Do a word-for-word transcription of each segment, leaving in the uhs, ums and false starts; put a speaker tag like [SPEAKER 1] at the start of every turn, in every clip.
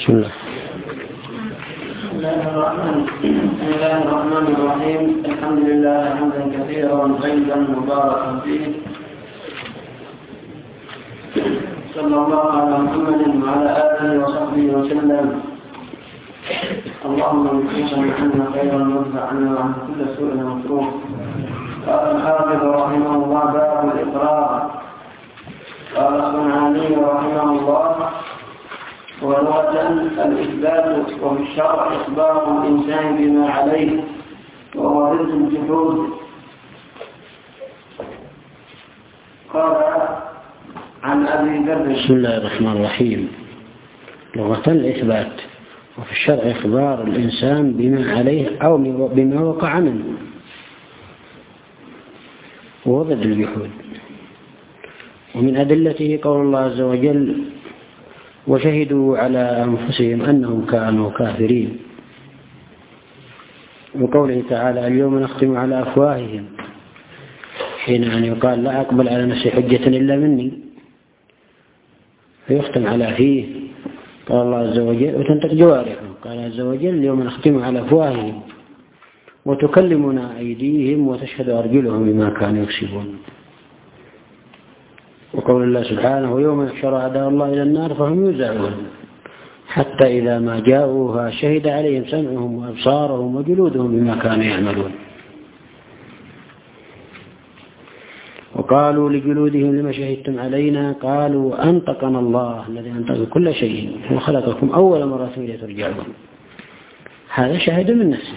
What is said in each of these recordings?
[SPEAKER 1] بسم الله.
[SPEAKER 2] بسم الله الرحمن الرحيم. الحمد لله حمدا كثيرا طيبا مباركا فيه، صلى الله على محمد وعلى آله وصحبه وسلم. اللهم اجعلنا عنا خيرا وادفع عنا وعن كل سوء مكروه. قال الحافظ رحمه الله: باب الإقرار. قال الصنعاني رحمه الله: ولغة الإثبات، وفي الشرع إخبار الإنسان بما عليه، وهو ضد الجحود. قال عن أبي ذر:
[SPEAKER 1] بسم الله الرحمن الرحيم. لغة الإثبات، وفي الشرع إخبار الإنسان بما عليه أو بما وقع منه، وهو ضد الجحود. ومن أدلته قول الله عز وجل: وشهدوا على أنفسهم أنهم كانوا كافرين. وقوله تعالى: اليوم نختم على أفواههم، حين أن يقال: لا أقبل على نفسي حجة إلا مني، فيختم على فيه. قال الله عز وجل: وتنطق جوارحهم. قال عز وجل: اليوم نختم على أفواههم وتكلمنا أيديهم وتشهد أرجلهم بما كانوا يكسبون. وقول الله سبحانه: ويوم يحشر أعداء الله إلى النار فهم يوزعون حتى إذا ما جاءوها شهد عليهم سمعهم وأبصارهم وجلودهم بما كانوا يعملون. وقالوا لجلودهم: لما شهدتم علينا؟ قالوا أنطقنا الله الذي أنطق كل شيء وخلقكم أول مرة إليه ترجعون. هذا شاهد من نفسه.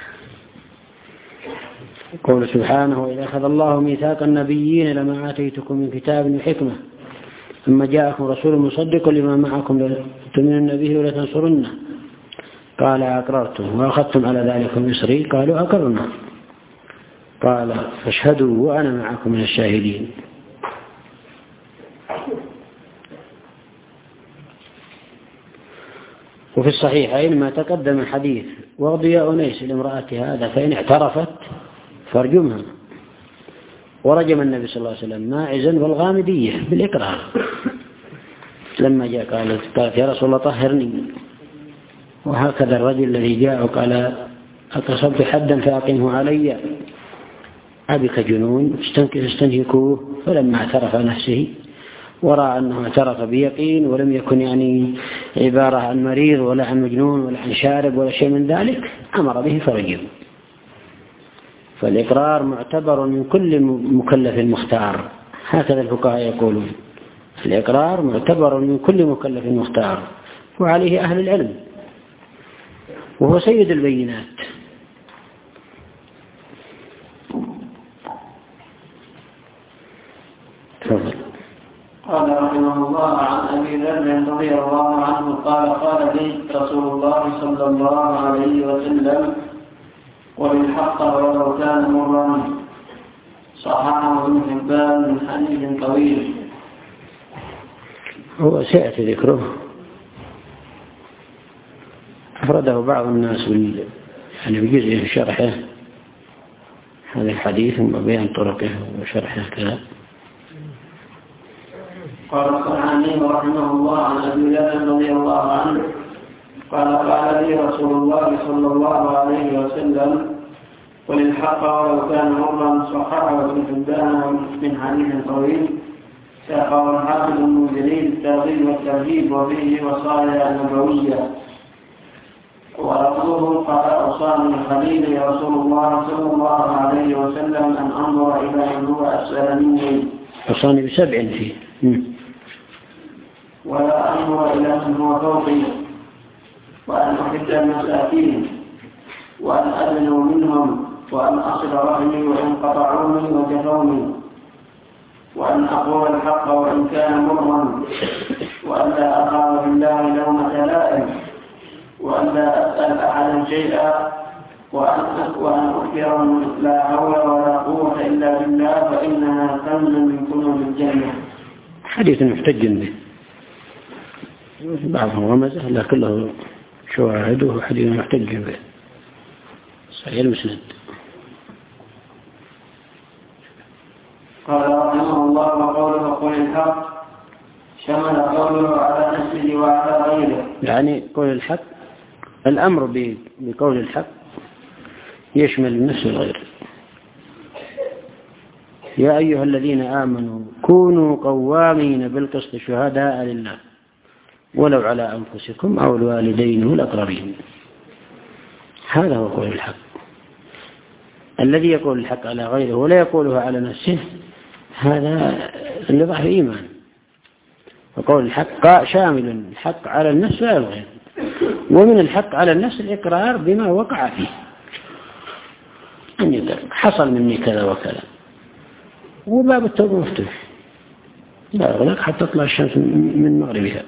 [SPEAKER 1] قول سبحانه: وإذا أخذ الله ميثاق النبيين لما آتيتكم من كتاب وحكمة ثم جاءكم رسول مصدق لما معكم لتؤمنن به ولتنصرنه قال: أقررتم وأخذتم على ذلك مصري؟ قالوا: أقررنا. قال: فاشهدوا وأنا معكم من الشاهدين. وفي الصحيحين ما تقدم حديث: واغض يا أنيس لامرأة هذا فإن اعترفت فارجمها. ورجم النبي صلى الله عليه وسلم ماعزا والغامدية بالإقرار لما جاء قالت: يا رسول الله طهرني. وهكذا الرجل الذي جاء وقال: أتصبت حدا فأقمه علي، أبك جنون استنهكوه. فلما اعترف نفسه ورأى أنه اعترف بيقين ولم يكن يعني عبارة عن مريض ولا عن مجنون ولا عن شارب ولا شيء من ذلك، أمر به فرجم. فالإقرار معتبر من كل مكلف مختار، هكذا الفقهاء يقولون: الإقرار معتبر من كل مكلف مختار، وعليه أهل العلم، وهو سيد البينات. تفضل.
[SPEAKER 2] قال رحمه الله: عن أبي ذر رضي الله عنه قال: قال لي رسول الله صلى الله عليه وسلم: قل الحق ولو كان مرا. صححه ابن حبان من حديث طويل.
[SPEAKER 1] هو سيأتي ذكره، أفرده بعض الناس بال... يعني بجزء في شرحه هذا الحديث وبيان طرقه وشرحه كذا.
[SPEAKER 2] قال الصنعاني رحمه الله عن أبي ذر رضي الله عنه قال: قال لي رسول الله صلى الله عليه وسلم: قل الحق ولو كان مرا. صححه ابن حبان من حديث طويل. ساقه الحافظ المنذري الترغيب والترهيب وفيه وصايا نبوية. ولفظه: قال أوصاني خليلي رسول الله صلى الله عليه وسلم أن أنظر إلى من هو أسأل مني.
[SPEAKER 1] أوصاني بسبع فيه،
[SPEAKER 2] ولا أنظر إلى من هو فوقي، وأن أحب المساكين، وأن أدنو منهم، وأن أصل رحمي وإن قطعوني وجفوني، وأن أقول الحق وإن كان مرا، وأن لا أخاف بالله لومة لائم، وأن لا أسأل أحدا شيئا، وأن أخبر لا حول ولا قوة إلا بالله، فإنها كنز من كنوز الجنة.
[SPEAKER 1] حديث محتج به، بعضهم رمزه لكن له شواهده، حديث محتج به صحيح المسند.
[SPEAKER 2] قال رحمه الله: وقوله قل الحق شمل قوله على نفسه وعلى غيره،
[SPEAKER 1] يعني قول الحق، الأمر بقول الحق يشمل النفس والغير. يا أيها الذين آمنوا كونوا قوامين بالقسط شهداء لله ولو على أنفسكم أو الوالدين والأقربين. هذا هو قول الحق. الذي يقول الحق على غيره ولا يقوله على نفسه هذا لضعف إيمان. وقول الحق شامل الحق على النفس وعلى الغير، ومن الحق على النفس الإقرار بما وقع فيه، أن يقول حصل مني كذا وكذا، وباب التوبة مفتوح لا يغلق حتى تطلع الشمس من مغربها.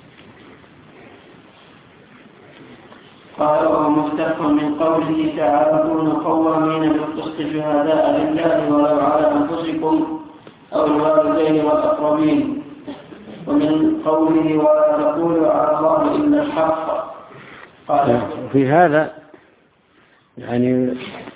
[SPEAKER 2] قال ومفتق من قوله تعالى كونوا قوامين بالقسط شهداء لله ولو على أنفسكم أو الوالدين والأقربين، ومن قوله ولا تقولوا على الله إلا الحق. قال
[SPEAKER 1] في هذا يعني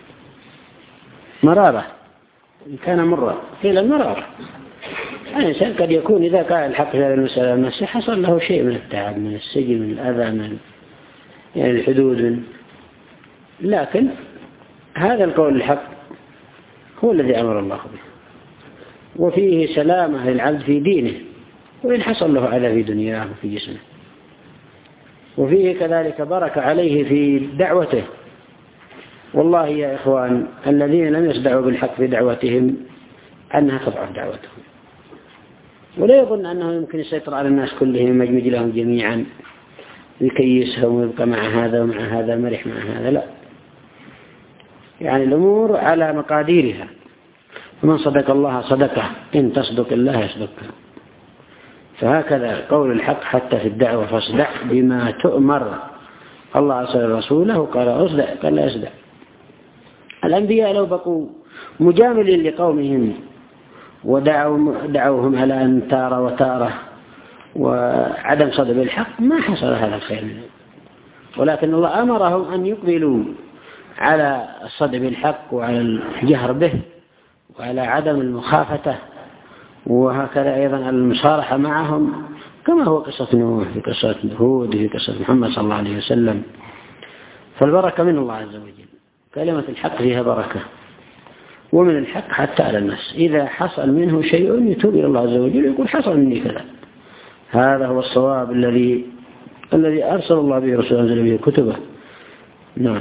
[SPEAKER 1] مرارة، إن كان مرة قيل المرارة. الإنسان قد يكون إذا قال الحق في هذه المسألة نفسه حصل له شيء من التعب، من السجن، من الأذى، من يعني الحدود من. لكن هذا القول الحق هو الذي أمر الله به، وفيه سلامة للعبد في دينه وإن حصل له أذى في دنياه وفي جسمه، وفيه كذلك بركة عليه في دعوته. والله يا إخوان الذين لم يصدعوا بالحق في دعوتهم أنها تضعف دعوتهم، ولا يظن أنه يمكن يسيطر على الناس كلهم يمجمج لهم جميعا يكيسهم ويبقى مع هذا ومع هذا مرح مع هذا، لا، يعني الأمور على مقاديرها. ومن صدق الله صدقه، إن تصدق الله يصدقه. فهكذا قول الحق حتى في الدعوة، فاصدع بما تؤمر. الله أرسل رسوله قال اصدع، قال لا اصدع. الأنبياء لو بقوا مجاملين لقومهم ودعوا دعوهم على أن تارة وتارة وعدم صدق بالحق ما حصل هذا الخير منهم، ولكن الله أمرهم أن يقبلوا على الصدق بالحق وعلى الجهر به وعلى عدم المخافة، وهكذا أيضا المصارحة معهم، كما هو قصة نوح في قصة هود في قصة محمد صلى الله عليه وسلم. فالبركة من الله عز وجل، كلمة الحق فيها بركة، ومن الحق حتى على الناس إذا حصل منه شيء يتوب إلى الله عز وجل يقول حصل مني كذا. هذا هو الصواب الذي الذي أرسل الله به رسوله أنزل به كتبه. نعم.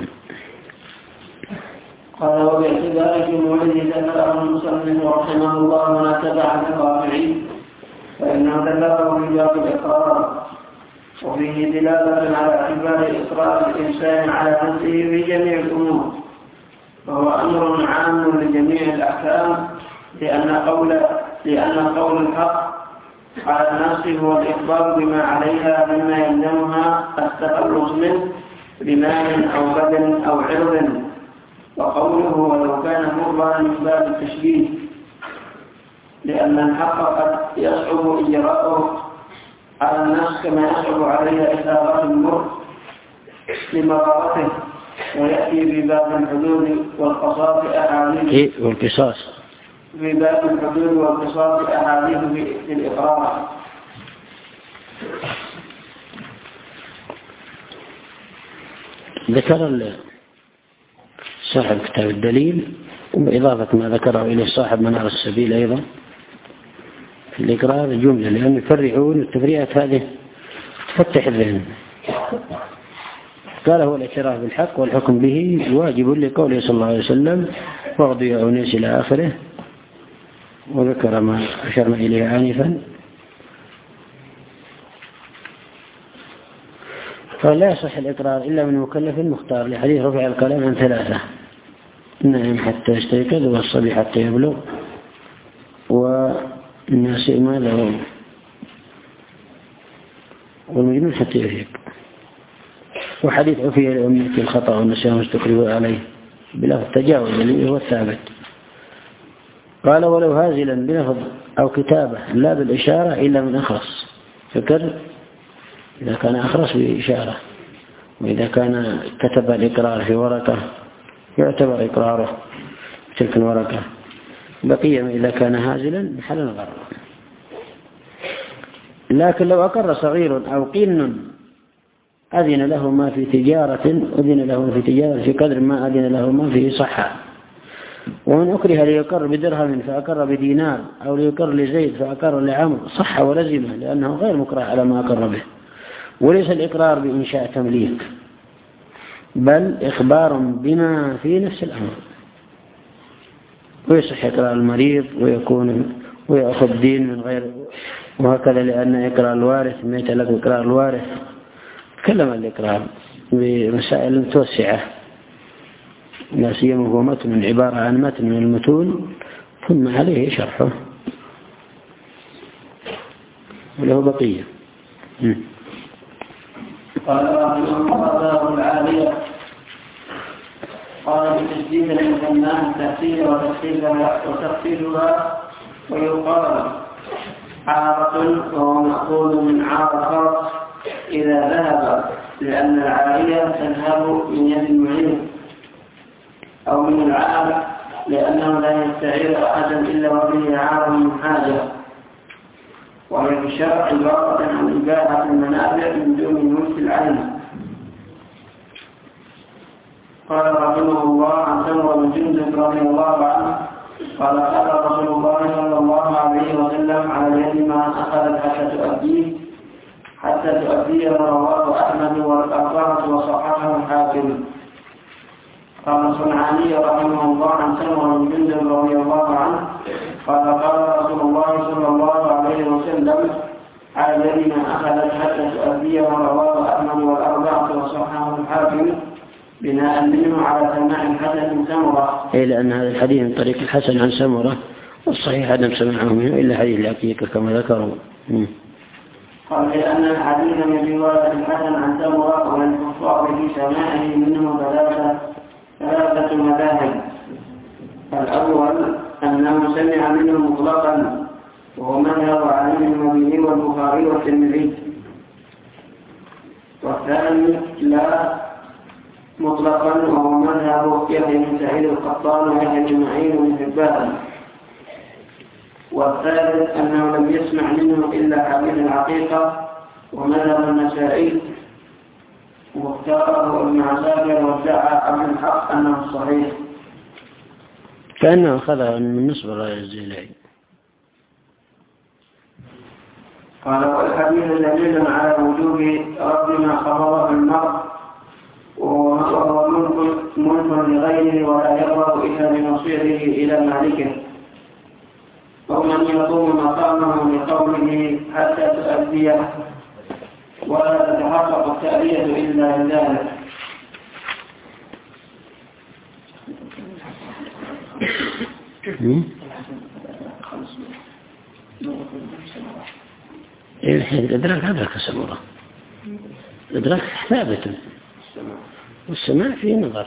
[SPEAKER 2] قال وباعتبار جمهوره ذكره المصنف رحمه الله ما تبع الرافعي، فإنه ذكره في باب الإقرار، وفيه دلالة على اعتبار إقرار الإنسان على نفسه في جميع الأمور، وهو أمر عام لجميع الأحكام، لأن قول لأن قول الحق على النفس هو الإخبار بما عليها مما يلزمها التخلص منه بمال أو بدن أو عرض، وقوله ولو كان مرضا من باب التشبيه، لأن الحق قد يصعب إجراءه على النفس كما يصعب عليها إثارة المر لمرارته، ويأتي في باب الحدود والقصاص أحاديث
[SPEAKER 1] والقصاص
[SPEAKER 2] في باب الحدود والقصاص أحاديث في الإقرار.
[SPEAKER 1] ذكر صاحب كتاب الدليل وبإضافة ما ذكره إليه صاحب منار السبيل أيضا في الإقرار جملة، لأن يفرعون التفريعات هذه تفتح الذهن. قال هو الاعتراف بالحق والحكم به واجب لقوله صلى الله عليه وسلم واغضوا يا أنيس إلى آخره، وذكر ما أشرنا إليه آنفا. فلا يصح الإقرار إلا من مكلف مختار، لحديث رفع الكلام عن ثلاثة: النائم حتى يستيقظ، والصبي حتى يبلغ، والناس ما له، والمجنون حتى يفيق. وحديث عفي لأمتي الخطأ والنسيان واستكرهوا عليه بلفظ التجاوز اللي هو الثابت. قال ولو هازلا بلفظ أو كتابة لا بالإشارة إلا من أخرس، فكر إذا كان أخرس بإشارة، وإذا كان كتب الإقرار في ورقة يعتبر إقراره تلك الورقة. بقي إذا كان هازلا محل نظر. لكن لو أقر صغير أو قن أذن له ما في تجارة أذن له في تجارة في قدر ما أذن له ما فيه صحة. ومن أكره ليقر بدرهم فأقر بدينار أو ليقر لزيد فأقر لعمر صح ولزمه، لأنه غير مكره على ما أقر به. وليس الإقرار بإنشاء تمليك، بل إخبار بما في نفس الأمر. ويصح إقرار المريض ويكون ويأخذ دين من غير، وهكذا لأن إقرار الوارث ما يتعلق بإقرار الوارث. تكلم الإقرار بمسائل متوسعة، لا سيما هو متن عبارة عن متن من المتون ثم عليه شرحه وله بقية.
[SPEAKER 2] قال الله العالية قال بتجديد المثنى التحسين وتخفيفها، ويقال عارة وهو مأخوذ من عارة إذا ذهب، لأن العارية تذهب من يد المعين، أو من العار لأنه لا يستعير أحدا إلا وبه عار من حاجة. وهي في الشرع عبارة عن إباحة المنافع من دون ملك العين. قال رحمه الله عن سمرة بن جندب رضي الله عنه قال قال رسول الله صلى الله عليه وسلم على اليد ما أخذت حتى تؤديه حتى تؤديه رواه أحمد والأربعة وصححه الحاكم. قال الصنعاني رحمه الله عن سمرة بن جندب رضي الله عنه قال قال رسول الله صلى الله عليه وسلم على اليد ما أخذت حتى تؤديه رواه أحمد والأربعة وصححه الحاكم، بناء منه على سماع الحسن سمرة.
[SPEAKER 1] إيه، لأن هذا الحديث من طريق الحسن عن سمرة، والصحيح عدم سماعه منه إلا حديث العقيقة كما ذكروا.
[SPEAKER 2] قال لأن الحديث من رواية الحسن عن سمرة والكفار في سماعه منه ثلاثة ثلاثة مذاهب. الأول أنه سمع منه مطلقا، وهو مذهب علي بن المديني والبخاري والترمذي. والثاني لا مطلقا، وهو مذهب يحيى بن سعيد القطان ويحيى بن معين بن حبان. والثالث أنه لم يسمع منه إلا حديث العقيقة، ومذهب النسائي واختاره ابن عساكر وادعى عبد الحق أنه صحيح.
[SPEAKER 1] كأنه أخذها من نصب الرأي الزيلعي.
[SPEAKER 2] قال والحديث دليل على وجوب رد ما خبره المرء، وهو ملك لغيره ولا يقرب إلا بمصيره إلى مالكه، ومن يقوم مقامه لقوله حتى تؤديه ولا تتحقق التأدية إلا بذلك.
[SPEAKER 1] الحين الإدراك أدرك سمرة، الإدراك ثابت، والسماع فيه نظر.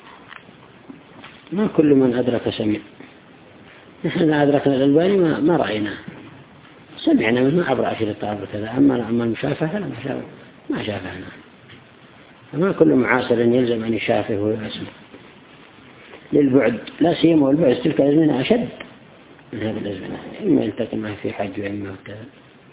[SPEAKER 1] ما كل من أدرك سمع. نحن أدركنا الألباني ما, ما رأيناه، سمعنا منه عبر عشرة طابر كذا، أما أما المشافة فلا ما شافهنا. فما كل معاصر يلزم أن يشافه ويسمع للبعد، لا سيما والبعد تلك الأزمنة أشد من هذه الأزمنة، إما يلتقي معه في حج وإما كذا.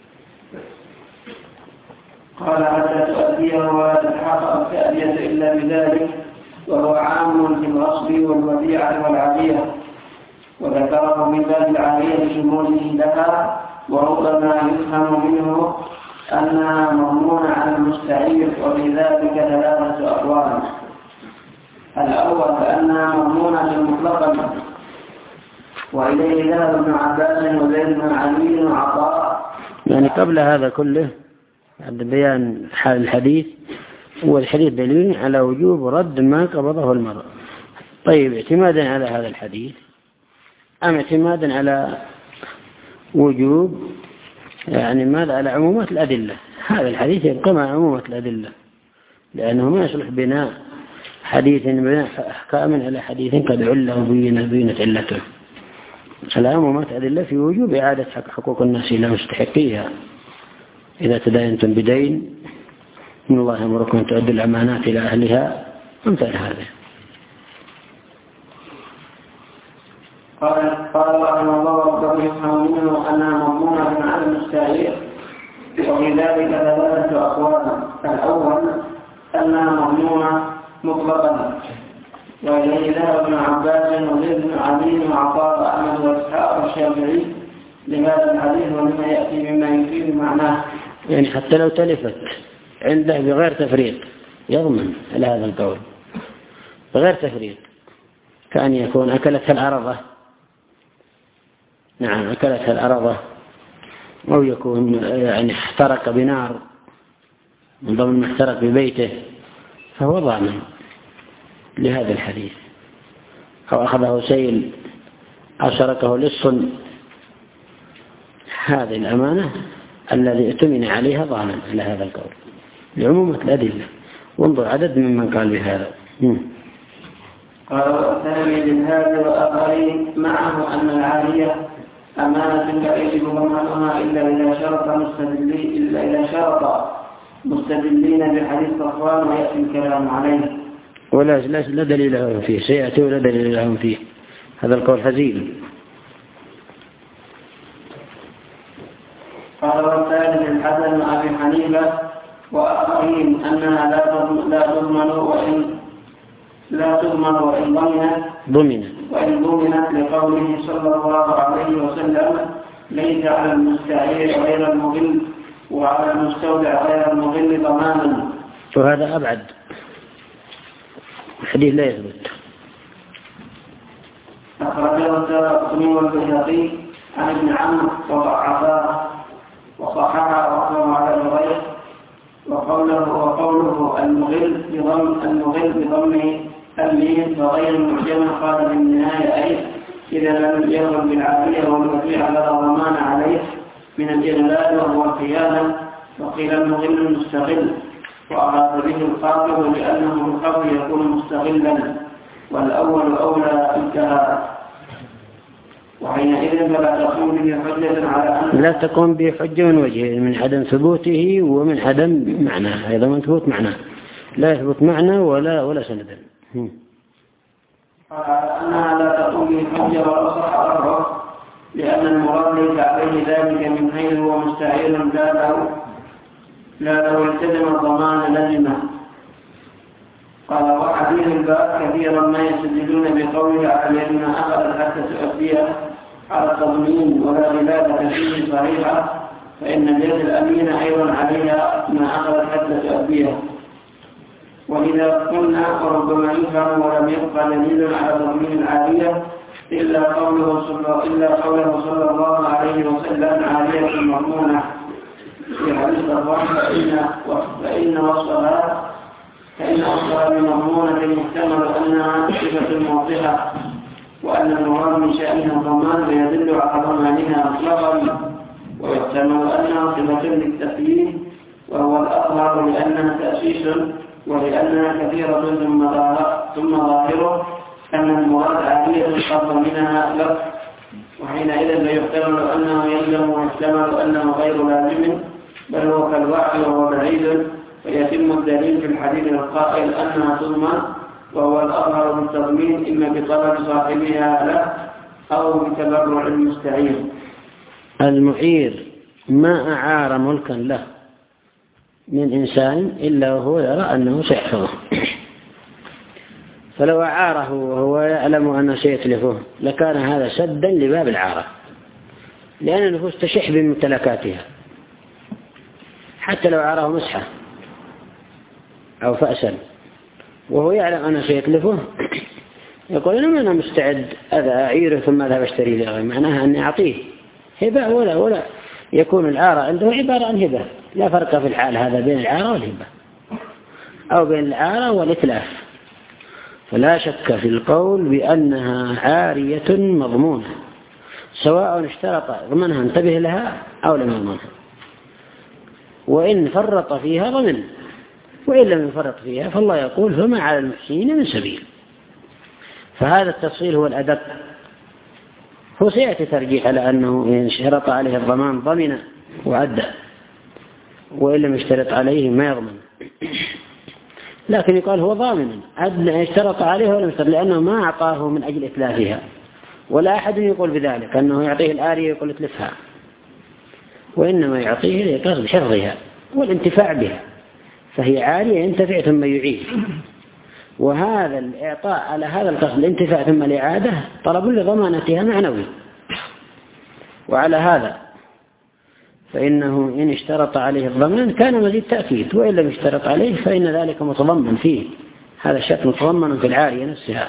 [SPEAKER 2] قال حتى تؤديه ولا تتحقق التأدية إلا بذلك، وهو عام في الغصب والوديعة والعالية، وذكره من باب العالية شموله لها، وربما يفهم منه أنها مضمونة على المستعير، وبذلك ثلاثة أقوال. الأول أنها مضمونة مطلقا، وإليه ذهب ابن عباس وزيد بن علي وعطاء.
[SPEAKER 1] يعني قبل هذا كله بعد بيان حال الحديث، هو الحديث دليل على وجوب رد ما قبضه المرء. طيب، اعتمادا على هذا الحديث أم اعتمادا على وجوب يعني ماذا على عمومات الأدلة؟ هذا الحديث يبقى مع عمومات الأدلة، لأنه ما يصلح بناء حديث بناء أحكام على حديث قد عله وبينت بينت علته. العمومات أدلة في وجوب إعادة حقوق الناس إلى مستحقيها. إذا تداينتم بدين إن الله يأمركم أن تؤدوا الأمانات إلى أهلها، أمثال هذا.
[SPEAKER 2] قال قال رحمه الله وقد يفهم منه أنها مضمونة على المستعير، وفي ذلك ثلاثة أقوال. الأول المضمونة مطلقا. وإليه ذهب ابن عباس وزيد بن علي وعطاء وأحمد وإسحاق والشافعي لهذا الحديث ولما يأتي مما يفيد معناه.
[SPEAKER 1] يعني حتى لو تلفت عنده بغير تفريط يضمن على هذا القول بغير تفريط، كأن يكون أكلتها العرضة، نعم أكلتها العرضة، أو يكون يعني احترق بنار من ضمن ما احترق ببيته فهو ضامن لهذا الحديث، أو أخذه سيل أو سرقه لص، هذه الأمانة الذي ائتمن عليها ضامن على هذا القول لعمومة الأدلة. وانظر عدد ممن قال بهذا.
[SPEAKER 2] قال والثاني للهادي وآخرين معه أن العارية أمانة لا يجب ضمانها إلا إذا شرط مستدلين إلا إذا شرط مستدلين بحديث صفوان ويأتي الكلام عليه.
[SPEAKER 1] ولا لا دليل لهم فيه، سيأتي ولا دليل لهم فيه، هذا القول هزيل.
[SPEAKER 2] قال والثالث الحسن أبي حنيفة وآخرين أنها لا تضمن وإن لا تضمن وإن ضمنت
[SPEAKER 1] ضمنت
[SPEAKER 2] وإن ضمنت لقوله صلى الله عليه وسلم ليس على المستعير غير المضل وعلى المستودع غير المضل ضمانا.
[SPEAKER 1] وهذا أبعد، الحديث لا يثبت.
[SPEAKER 2] أخرجه الدارقطني والبيهقي عن ابن عمرو وضعفاه وصححه وحكم على الغير. وقوله وقوله المغل بضم المغل بضم الميم وغير المعجمة قال في النهاية أي إذا لم يغل بالعافية والوفي على ضمان عليه من الإغلال وهو الخيانة. وقيل المغل المستغل وأراد به القاطب لأنه القاطب يكون مستغلا والأول أولى انتهى. وحينئذ فلا تقوم به حجة على أن
[SPEAKER 1] لا تقوم به حجة من وجهه، من عدم ثبوته ومن عدم معناه، أيضا من ثبوت معناه لا يثبت معنى ولا ولا سندا.
[SPEAKER 2] على أنها لا تقوم به حجة ولا صح أربعه لأن المراد ليس عليه ذلك من حيث هو مستعير لا له لا لو التزم الضمان لزمه. قال وحديث الباب كثيرا ما يستدلون بقوله على أن أخذت حتى تؤديها على التضمين ولا غلابة فيه صحيحة، فإن اليد الأمينة أيضا عليها ما أخذت حتى تؤديها. وإذا قلنا وربما يفهم ولم يبقى دليل على تضمين العالية إلا قوله صلى إلا قوله صلى الله عليه وسلم عالية مضمونة في حديث الرحمة فإن فإن وصلها فإن وصلها بمضمونة محتمل أنها صفة موضحة وأن المراد من شأنها الضمان فيدل على ضمانها مطلقا، ويحتمل أنها صفة للتقييد وهو الأظهر لأنها تأسيس ولأنها كثيرة ثم ثم ظاهره أن المراد عالية قد منها لفظ، وحينئذ لا يحتمل أنه يلزم ويحتمل أنه غير لازم بل هو كالوعد وهو بعيد، فيتم الدليل في الحديث القائل أنها تضمن وهو الأظهر بالتضمين إما بطلب صاحبها له أو بتبرع المستعير.
[SPEAKER 1] المعير ما أعار ملكا له من إنسان إلا وهو يرى أنه سيحفظه، فلو أعاره وهو يعلم أنه سيتلفه لكان هذا سدا لباب العارة، لأن النفوس تشح بممتلكاتها حتى لو أعاره مسحة أو فأسا وهو يعلم أنه سيتلفه يقول إنما أنا مستعد أذا أعيره ثم أذهب أشتري لغيره، معناها أني أعطيه هبة ولا ولا يكون العارة عنده عبارة عن هبة، لا فرق في الحال هذا بين العارة والهبة أو بين العارة والإتلاف. فلا شك في القول بأنها عارية مضمونة سواء اشترط ضمنها انتبه لها أو لم يضمنها، وإن فرط فيها ضمن وإن لم يفرط فيها فالله يقول فما على المحسنين من سبيل. فهذا التفصيل هو الأدق. هو سيأتي ترجيح على أنه إن شرط عليه الضمان ضمن وأدى وإن لم يشترط عليه ما يضمن، لكن يقال هو ضامن أدنى اشترط عليه ولم يشترط لأنه ما أعطاه من أجل إتلافها، ولا أحد يقول بذلك أنه يعطيه الآلية يقول اتلفها، وإنما يعطيه لقصد حفظها والانتفاع بها، فهي عارية ينتفع ثم يعيد، وهذا الإعطاء على هذا القصد الانتفاع ثم الإعادة طلب لضمانتها معنوي. وعلى هذا فإنه إن اشترط عليه الضمان كان مزيد تأكيد، وإن لم يشترط عليه فإن ذلك متضمن فيه، هذا الشرط متضمن في العارية نفسها.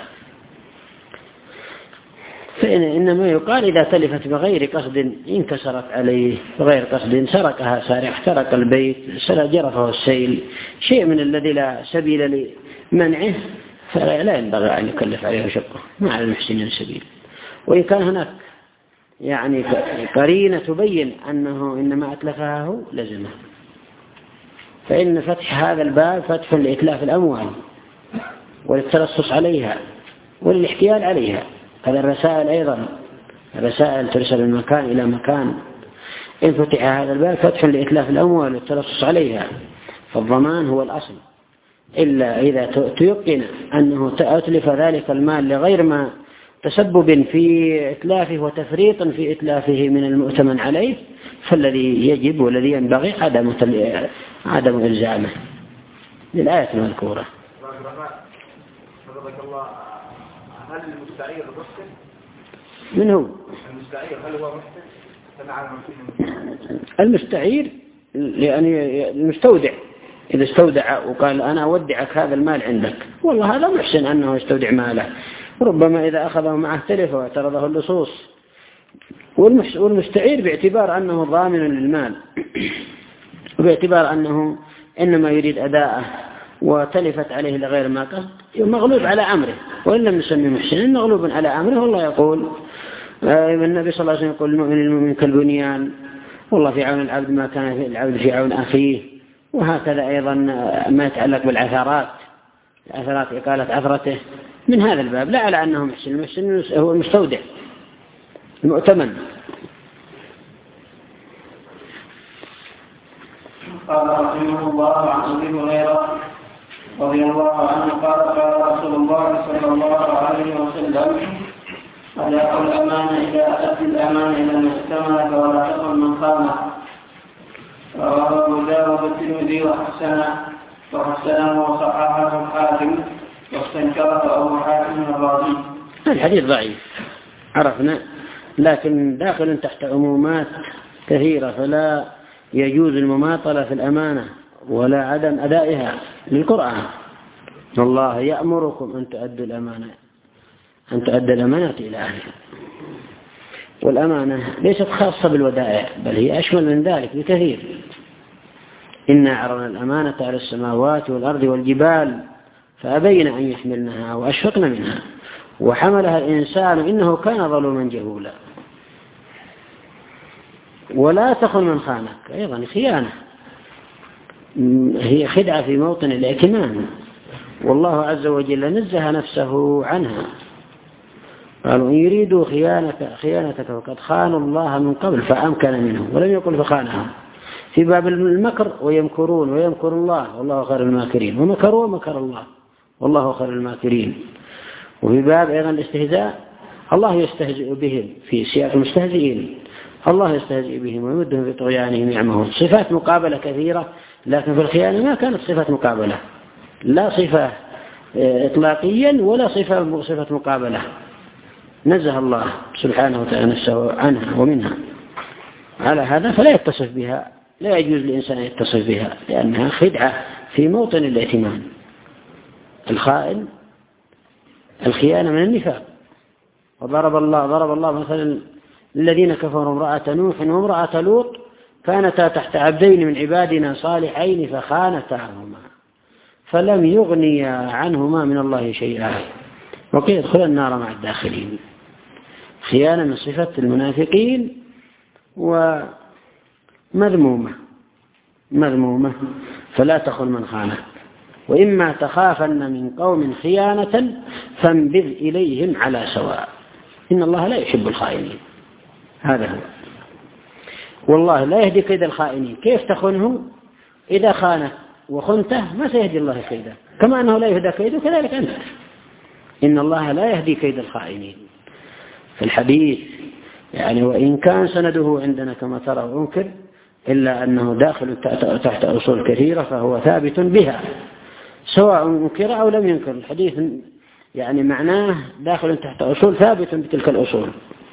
[SPEAKER 1] فإن إنما يقال إذا تلفت بغير قصد انكسرت عليه، بغير قصد سرقها سارق، احترق البيت، جرفه السيل، شيء من الذي لا سبيل لمنعه، فلا ينبغي أن يكلف عليه شقه، ما على المحسنين سبيل. وإن كان هناك يعني قرينة تبين أنه إنما أتلفها هو لزمه، فإن فتح هذا الباب فتح لإتلاف الأموال وللتلصص عليها وللاحتيال عليها. هذا الرسائل أيضا، الرسائل ترسل من مكان إلى مكان، إن فتح هذا الباب فتح لإتلاف الأموال والتلصص عليها، فالضمان هو الأصل، إلا إذا تيقن أنه أتلف ذلك المال لغير ما تسبب في إتلافه وتفريط في إتلافه من المؤتمن عليه، فالذي يجب والذي ينبغي عدم عدم إلزامه للآية المذكورة.
[SPEAKER 3] هل المستعير محسن؟
[SPEAKER 1] من هو؟
[SPEAKER 3] المستعير هل هو محسن؟
[SPEAKER 1] المستعير يعني المستودع، إذا استودع وقال أنا أودعك هذا المال عندك، والله هذا محسن أنه يستودع ماله، ربما إذا أخذه معه تلف واعترضه اللصوص. والمستعير باعتبار أنه ضامن للمال، وباعتبار أنه إنما يريد أداءه وتلفت عليه لغير ما قصد، مغلوب على أمره، وإن لم نسمي محسن مغلوب على أمره. والله يقول النبي صلى الله عليه وسلم يقول المؤمن المؤمن كالبنيان، والله في عون العبد ما كان في العبد في عون أخيه. وهكذا أيضا ما يتعلق بالعثرات، عثرات إقالة عثرته من هذا الباب، لا على أنه محسن. المحسن هو المستودع المؤتمن.
[SPEAKER 2] قال رحمه الله عن أبي هريرة رضي الله عنه قال قال رسول الله صلى الله عليه وسلم: أداء الأمانة إذا أدت الأمانة إلى المحتمل فلا تكن من خانه. رواه أبو داود والترمذي وحسنه وحسنه وصححه الحاكم واستنكره أبو حاتم الرازي.
[SPEAKER 1] الحديث ضعيف عرفنا، لكن داخل تحت عمومات كثيرة، فلا يجوز المماطلة في الأمانة ولا عدم أدائها للقرآن. الله يأمركم أن تؤدوا الأمانة أن تؤدوا الأمانة إلى أهلها. والأمانة ليست خاصة بالودائع، بل هي أشمل من ذلك بكثير. إنا عرضنا الأمانة على السماوات والأرض والجبال فأبين أن يحملنها وأشفقن منها وحملها الإنسان إنه كان ظلوما جهولا. ولا تخن من خانك، أيضا خيانة، هي خدعة في موطن الائتمان، والله عز وجل نزه نفسه عنها. قالوا إن يريدوا خيانتك خيانتك وقد خانوا الله من قبل فأمكن منه، ولم يقل فخانهم. في باب المكر ويمكرون ويمكر الله والله خير الماكرين، ومكروا ومكر الله والله خير الماكرين. وفي باب أيضا الاستهزاء الله يستهزئ بهم في سياق المستهزئين، الله يستهزئ بهم ويمدهم في طغيانهم يعمهون. صفات مقابلة كثيرة، لكن في الخيانة ما كانت صفة مقابلة، لا صفة إطلاقيا ولا صفة صفة مقابلة، نزه الله سبحانه وتعالى نفسه عنها ومنها. على هذا فلا يتصف بها، لا يجوز للإنسان أن يتصف بها، لأنها خدعة في موطن الائتمان. الخائن الخيانة من النفاق. وضرب الله ضرب الله مثلا الذين كفروا امرأة نوح وامرأة لوط كانتا تحت عبدين من عبادنا صالحين فخانتاهما فلم يغنيا عنهما من الله شيئا وقيل ادخلا النار مع الداخلين. خيانة من صفة المنافقين ومذمومة مذمومة فلا تخن من خانك. وإما تخافن من قوم خيانة فانبذ إليهم على سواء إن الله لا يحب الخائنين. هذا هو. والله لا يهدي كيد الخائنين. كيف تخنه؟ إذا خانك وخنته ما سيهدي الله كيده، كما أنه لا يهدى كيده كذلك أنت. إن الله لا يهدي كيد الخائنين. في الحديث يعني وإن كان سنده عندنا كما ترى أنكر، إلا أنه داخل تحت أصول كثيرة فهو ثابت بها سواء انكر أو لم ينكر. الحديث يعني معناه داخل تحت أصول ثابت بتلك الأصول.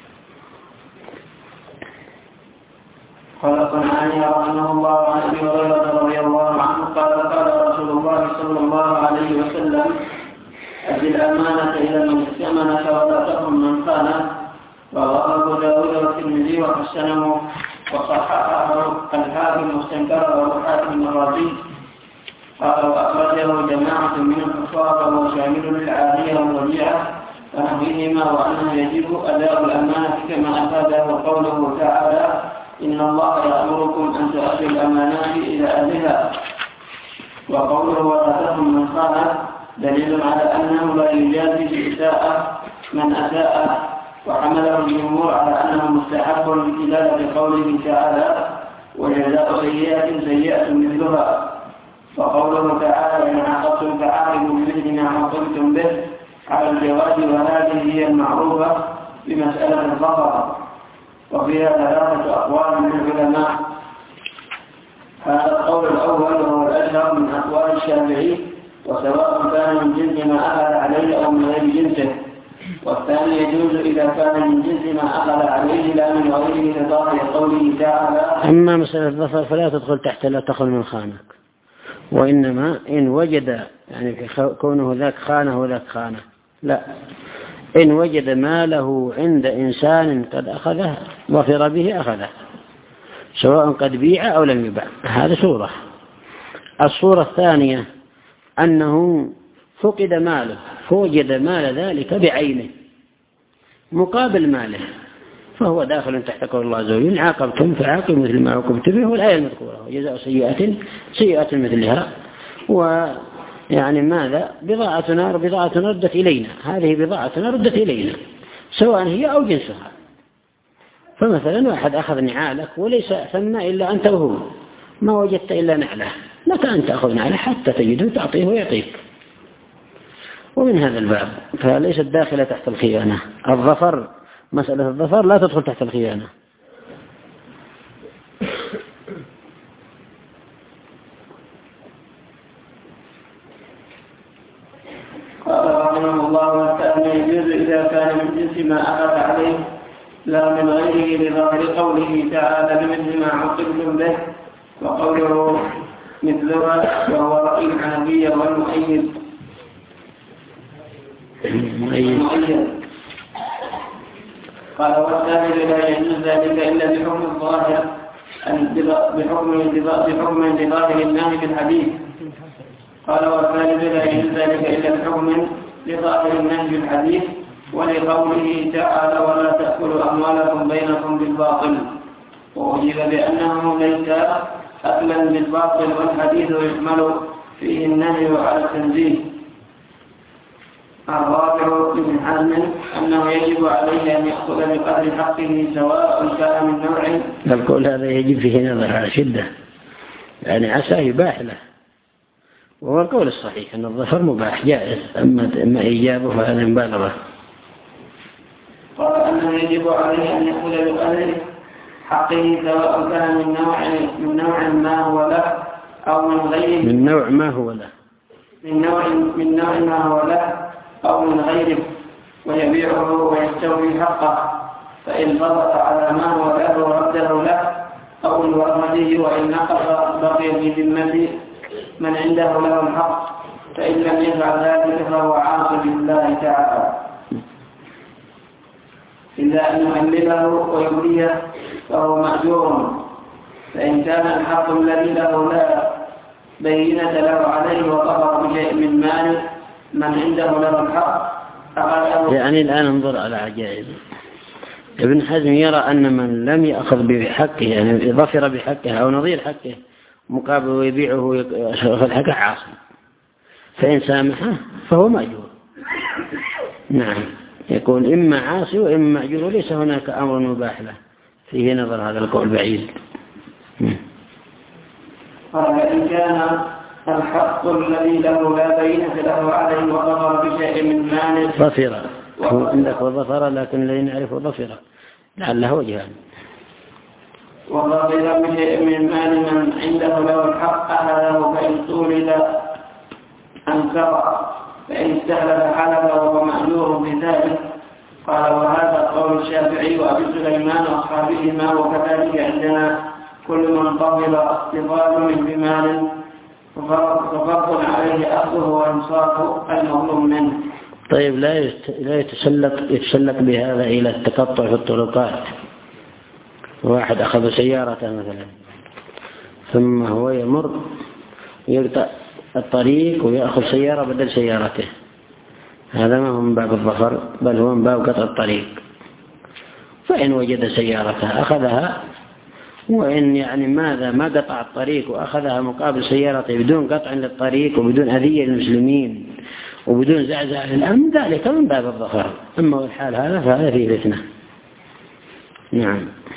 [SPEAKER 2] قال صنعاني رحمه الله عن أبي هريرة رضي الله عنه قال قال رسول الله صلى الله عليه وسلم أدي الأمانة إلى من ائتمنك ولا تخن من خانك. رواه أبو داود والترمذي وحسنه وصححه الحاكم واستنكره أبو حاتم الرازي. قال وأخرجه جماعة من الحفاظ وهو شامل للعالية والوديعة ونحوهما وأنه يجب أداء الأمانة كما أفاده قوله تعالى إن الله يأمركم أن تؤدوا الأمانات إلى أهلها. وقوله ولا تخن من خانك دليل على أنه لا يجازي بإساءة من أساء، وحمله الجمهور على أنه مستحب لدلالة قوله تعالى وجزاء سيئة سيئة مثلها. وقوله تعالى إن عاقبتم فعاقبوا بمثل ما عاقبتم به على الجواز، وهذه هي المعروفة بمسألة الظفر، وفيها ثلاثة أقوال من العلماء. هذا القول الأول وهو الأشهر من أقوال الشافعي، وسواء كان من جنس ما أخذ عليه أو من غير جنسه. والثاني يجوز إذا كان من جنس ما أخذ عليه لا من غيره لظاهر قوله تعالى.
[SPEAKER 1] أما مسألة الظفر فلا تدخل تحت لا تخل من خانك، وإنما إن وجد يعني في كونه ذاك خانه وذاك خانه، لا، إن وجد ماله عند إنسان قد أخذه ظفر به أخذه سواء قد بيع أو لم يباع. هذا صورة. الصورة الثانية أنه فقد ماله فوجد مال ذلك بعينه مقابل ماله، فهو داخل تحت قول الله عز وجل عاقبتم فعاقبوا مثل ما عوقبتم به، والآية المذكورة وجزاء سيئة سيئة مثلها. ويعني ماذا بضاعتنا بضاعة ردت إلينا، هذه بضاعتنا ردت إلينا سواء هي أو جنسها. فمثلا واحد أخذ نعالك وليس ثم إلا أنت وهو، ما وجدت إلا نعله، لك أن تأخذ نعله حتى تجده تعطيه ويعطيك. ومن هذا الباب فليست داخلة تحت الخيانة. الظفر مسألة الظفر لا تدخل تحت الخيانة.
[SPEAKER 2] قال رحمه الله والثاني يجوز إذا كان من جنس ما أخذ عليه لا من غيره لظاهر قوله تعالى بمثل ما عوقبتم به. وقوله مثلها وهو رأي الحنفية والمؤيد المؤيد. قال والثالث لا يجوز ذلك إلا بحكم الظاهر بحكم بحكم لظاهر النهي في الحديث. قال والثالث لا يجوز ذلك إلا بحكم لظاهر النهي في الحديث ولقوله تعالى ولا تأكلوا أموالكم بينكم بالباطل، وأجيب بأنه ليس أكلا بالباطل، والحديث يحمل فيه النهي على التنزيه. الرابع ابن حزم أنه يجب عليه أن يأخذ بقدر حقه سواء كان من نوع.
[SPEAKER 1] القول هذا يجب فيه نظر على شدة، يعني عسى يباح له، وهو القول الصحيح أن الظفر مباح جائز، أما أما إيجابه فهذا مبالغة.
[SPEAKER 2] قال أنه يجب عليه أن يأخذ بقدر حقه سواء كان من نوع من نوع ما هو له أو من غيره
[SPEAKER 1] من نوع ما هو له
[SPEAKER 2] من نوع من نوع ما هو له أو من غيره، ويبيعه ويستوفي حقه، فإن ضبط على ما هو له رده له أو الورمته، وإن نقص بقي في ذمة من عنده له الحق، فإن لم يفعل ذلك فهو عاصي بالله تعالى، إلا أن يهلله ويبليه فهو مأجور. فإن كان الحق الذي له لا بينة له عليه وظهر بشيء من مال من عنده له الحق أخذه.
[SPEAKER 1] يعني الآن انظر على عجائب. ابن حزم يرى أن من لم يأخذ بحقه يعني ظفر بحقه أو نظير حقه مقابل ويبيعه ويأخذ حقه عاصم، فإن سامحه فهو مأجور. نعم، يكون إما عاصي وإما مأجور، وليس هناك أمر مباح له. فيه نظر هذا القول بعيد.
[SPEAKER 2] قال إن كان الحق الذي له لا بينة له عليه وظفر بشيء من مال
[SPEAKER 1] ظفر، هو عندك وظفر، لكن الذي نعرفه ظفر لعله وجهان.
[SPEAKER 2] وباطلا بشيء من مال من عنده له الحق أهله فإن طولد أنكر فإن استهلك حلف وهو مأجور بذلك. قال وهذا قول الشافعي وأبي سليمان وأصحابهما وكذلك عندنا كل من قبل اقتضاء بمال ففرض عليه أخذه وإنصاف المظلوم منه.
[SPEAKER 1] طيب لا لا يتسلق يتسلق بهذا إلى التقطع في الطرقات. واحد أخذ سيارته مثلا ثم هو يمر يقطع الطريق ويأخذ سيارة بدل سيارته، هذا ما هو من باب الظفر بل هو من باب قطع الطريق. فإن وجد سيارته أخذها، وإن يعني ماذا ما قطع الطريق وأخذها مقابل سيارته بدون قطع للطريق وبدون أذية للمسلمين وبدون زعزعة للأمن، ذلك من باب الظفر. أما الحال هذا فهذا فيه فتنة. نعم.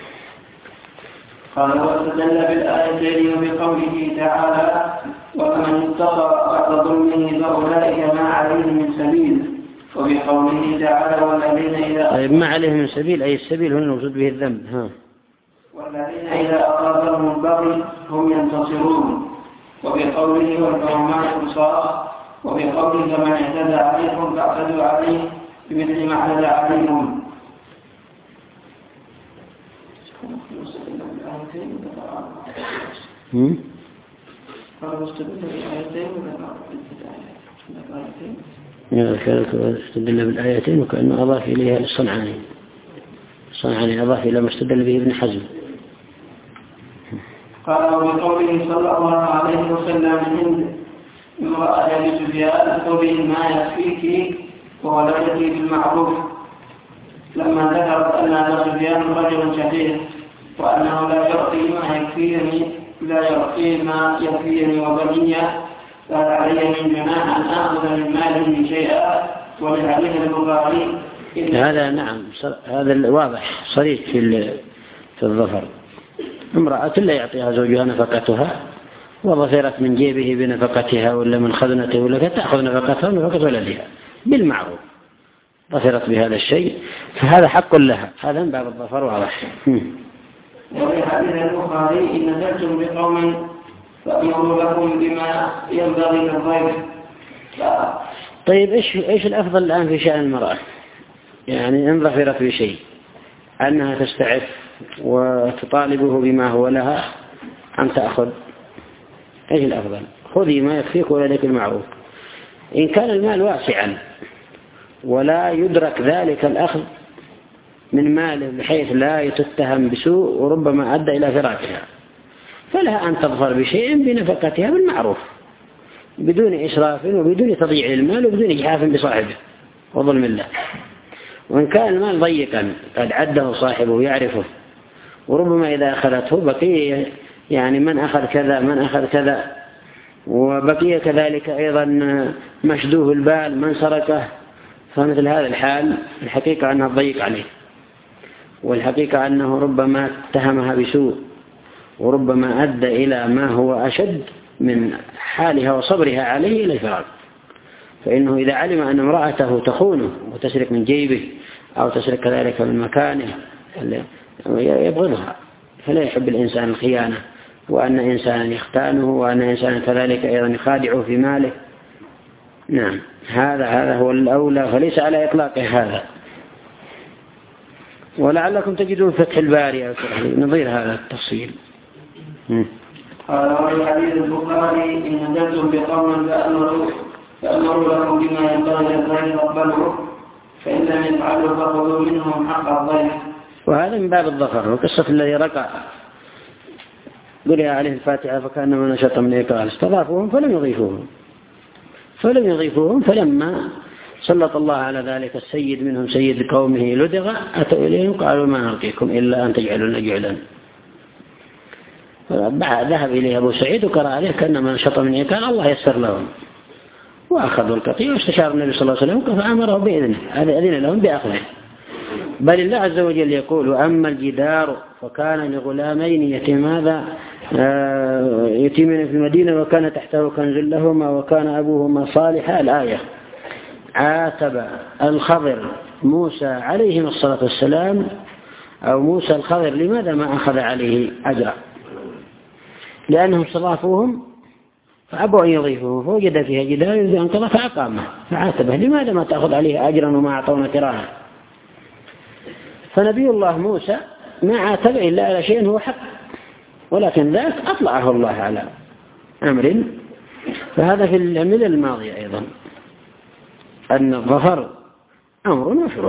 [SPEAKER 2] قال واستدل بالآيتين وبقوله تعالى ومن اتقى بعد ظلمه فأولئك ما عليهم من سبيل، وبقوله تعالى والذين إذا
[SPEAKER 1] طيب ما عليهم من سبيل أي السبيل هنا المقصود به الذنب. ها.
[SPEAKER 2] والذين إذا أصابهم البغي هم ينتصرون، وبقوله والحرمات قصاص، وبقوله فمن اعتدى عليكم فاعتدوا عليه بمثل ما اعتدى عليكم.
[SPEAKER 1] هم؟ استدل بالآيتين وكأنه أضاف إليها الصنعاني. الصنعاني أضاف إلى ما استدل به ابن حزم.
[SPEAKER 2] قال وبقوله صلى الله عليه وسلم هند امرأة أبي سفيان قوله ما يكفيك وولدتي بالمعروف، لما ذكرت أن أبا سفيان رجل شهير وأنه لا يعطي ما يكفيني لا يعطي ما يكفيني وبني، فهل علي من جناح أن آخذ من ماله شيئا؟ ولحديث البخاري
[SPEAKER 1] هذا نعم هذا واضح صريح في في الظفر. امرأة لا يعطيها زوجها نفقتها وظفرت من جيبه بنفقتها ولا من خزنته ولا تأخذ نفقتها ونفقة ولدها بالمعروف، ظفرت بهذا الشيء فهذا حق لها، هذا من باب الظفر واضح.
[SPEAKER 2] وفي حديث البخاري إن نزلتم بقوم فأمروا لكم بما ينبغي للضيف.
[SPEAKER 1] طيب إيش إيش الأفضل الآن في شأن المرأة؟ يعني إن ظفرت بشيء أنها تستعف وتطالبه بما هو لها أن تأخذ، إيش الأفضل؟ خذي ما يكفيك ولديك المعروف. إن كان المال واسعا ولا يدرك ذلك الأخذ من ماله بحيث لا تتهم بسوء وربما أدى إلى فراقها، فلها أن تظفر بشيء بنفقتها بالمعروف بدون إسراف وبدون تضييع المال وبدون إجحاف بصاحبه وظلم الله. وإن كان المال ضيقا قد عده صاحبه يعرفه وربما إذا أخذته بقي يعني من أخذ كذا من أخذ كذا، وبقي كذلك أيضا مشدوه البال من سرقه، فمثل هذا الحال الحقيقة أنها ضيق عليه، والحقيقة أنه ربما اتهمها بسوء وربما أدى إلى ما هو أشد من حالها وصبرها عليه إلى الفراق. فإنه إذا علم أن امرأته تخونه وتسرق من جيبه أو تسرق كذلك من مكانه يبغضها، فلا يحب الإنسان الخيانة، وأن إنسانا يختانه وأن إنسانا كذلك أيضا يخادعه في ماله. نعم هذا هذا هو الأولى، فليس على إطلاق هذا. ولعلكم تجدون فتح الباري نظير هذا التفصيل.
[SPEAKER 2] قال وفي حديث البخاري إن نزلتم بقوم فأمروا لكم بما ينبغي للضيف فاقبلوه، فإن لم يفعلوا فخذوا منهم حق الضيف.
[SPEAKER 1] وهذا من باب الظفر. وقصة الذي رقع قرئ عليه الفاتحة فكأنما نشط من إيقاع استضافوهم فلم يضيفوهم فلم يضيفوهم فلما سلط الله على ذلك السيد منهم سيد قومه لدغ أتوا إليهم قالوا ما نلقيكم إلا أن تجعلون جعلا. ذهب إليه أبو سعيد وقرأ عليه كأنما نشط من إيقاع الله يسر لهم وأخذوا القطيع واستشار النبي صلى الله عليه وسلم فأمره بإذنه هذا أذن لهم بأخذه. بل الله عز وجل يقول وأما الجدار فكان لغلامين يتيما يتيمين في المدينة وكان تحته كنز لهما وكان أبوهما صالحا. الآية. عاتب الخضر موسى عليهما الصلاة والسلام أو موسى الخضر لماذا ما أخذ عليه أجرا؟ لأنهم استضافوهم فأبوا أن يضيفوه فوجد فيها جدار يريد أن قضى فأقامه فعاتبه لماذا ما تأخذ عليه أجرا وما أعطونا كراها؟ فنبي الله موسى ما عاتب إلا على شيء هو حق، ولكن ذاك أطلعه الله على أمر. فهذا في العمل الماضي أيضا أن الظفر أمر مشروع.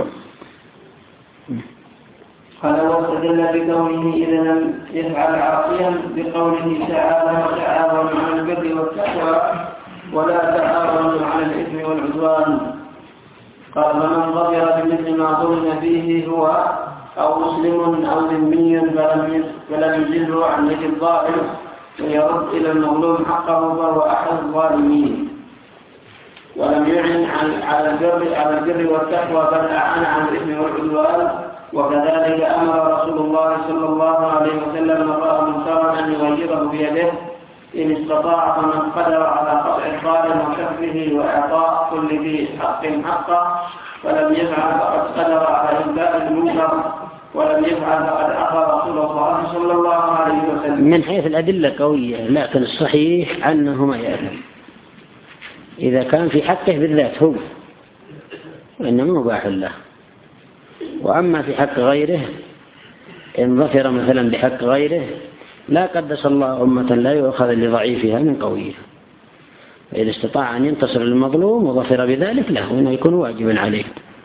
[SPEAKER 2] قال واستدل بكونه إذا لم يفعل عاصيا بقوله تعالى وتعاونوا على البر والتقوى ولا تعاونوا على الإثم والعدوان. قال فمن ظفر بمثل ما ظلم فيه هو أو مسلم أو ذمي فلم يجله عن يد الظالم ويرد إلى المظلوم حقه فهو أحد الظالمين، ولم يعن على البر على البر والتقوى بل أعان عن الإثم والعدوان. وكذلك أمر رسول الله صلى الله عليه وسلم رأى منكرا أن يغيره بيده إن استطاع، فمن قدر على قطع الظالم وكفه وإعطاء كل ذي حق حقه ولم يفعل فقد قدر على إنباء المنكر، ولم يفعل فقد أخى رسول الله صلى الله عليه وسلم.
[SPEAKER 1] من حيث الأدلة قوية، لكن الصحيح أنه ما يأثم إذا كان في حقه بالذات هو، وإنما مباح له. وأما في حق غيره إن ظفر مثلا بحق غيره لا قدس الله أمة لا يؤخذ لضعيفها من قويها، فإذا استطاع أن ينتصر للمظلوم وظفر بذلك له وإنه يكون واجبا عليه.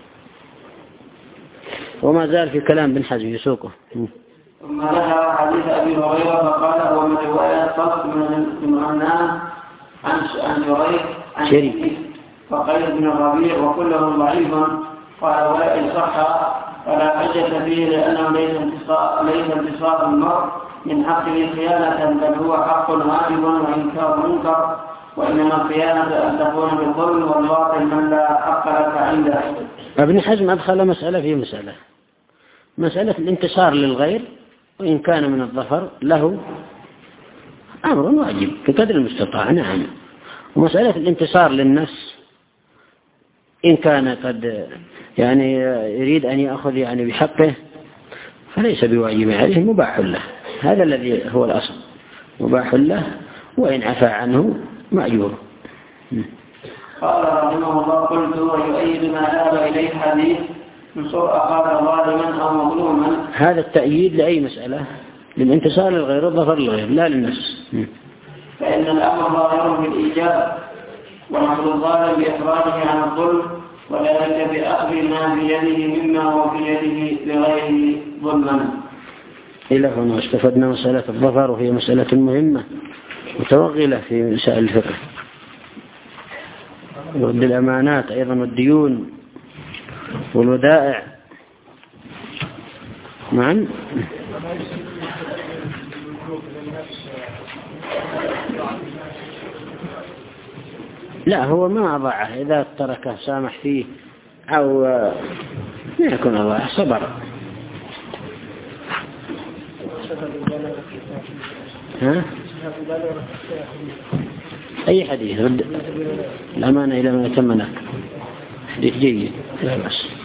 [SPEAKER 1] وما زال في كلام بن حزم يسوقه.
[SPEAKER 2] ثم ذكر حديث أبي هريرة فقال ومن رواية صلت من عنان عن جريج عن شريك وقيل بن الربيع وكلهم ضعيف. قال وإن صح فلا حجة فيه لأنه ليس انتصار المرء من حقه خيانة بل هو حق واجب وإنكار منكر، وإنما الخيانة أن تكون بالظلم والباطل من لا حق لك عنده.
[SPEAKER 1] ابن حزم أدخل مسألة في مسألة مسألة الانتصار للغير وإن كان من الظفر له أمر واجب بقدر المستطاع، نعم. ومسألة الانتصار للنفس إن كان قد يعني يريد أن يأخذ يعني بحقه فليس بواجب عليه، مباح له. هذا الذي هو الأصل، مباح له وإن عفى عنه مأجور.
[SPEAKER 2] قال رحمه الله قلت ويؤيد ما ذهب إليه حديث نصر أخاك ظالما أو مظلوما.
[SPEAKER 1] هذا التأييد لأي مسألة؟ للانتصار للغير والظفر للغير لا للنفس.
[SPEAKER 2] فإن الأمر ظاهر بالإيجاب ونصر الظالم بإخراجه عن الظلم وذلك بأخذ ما بيده مما هو في يده لغيره ظلما.
[SPEAKER 1] إلى هنا استفدنا مسألة الظفر وهي مسألة مهمة متوغلة في مسائل الفقه ورد الأمانات أيضا والديون والودائع. نعم. لا هو ما أضاعه، إذا تركه سامح فيه أو ما يكون الله صبر. ها؟ أي حديث رد الأمانة إلى ما يتمنى، حديث جيد لا بأس.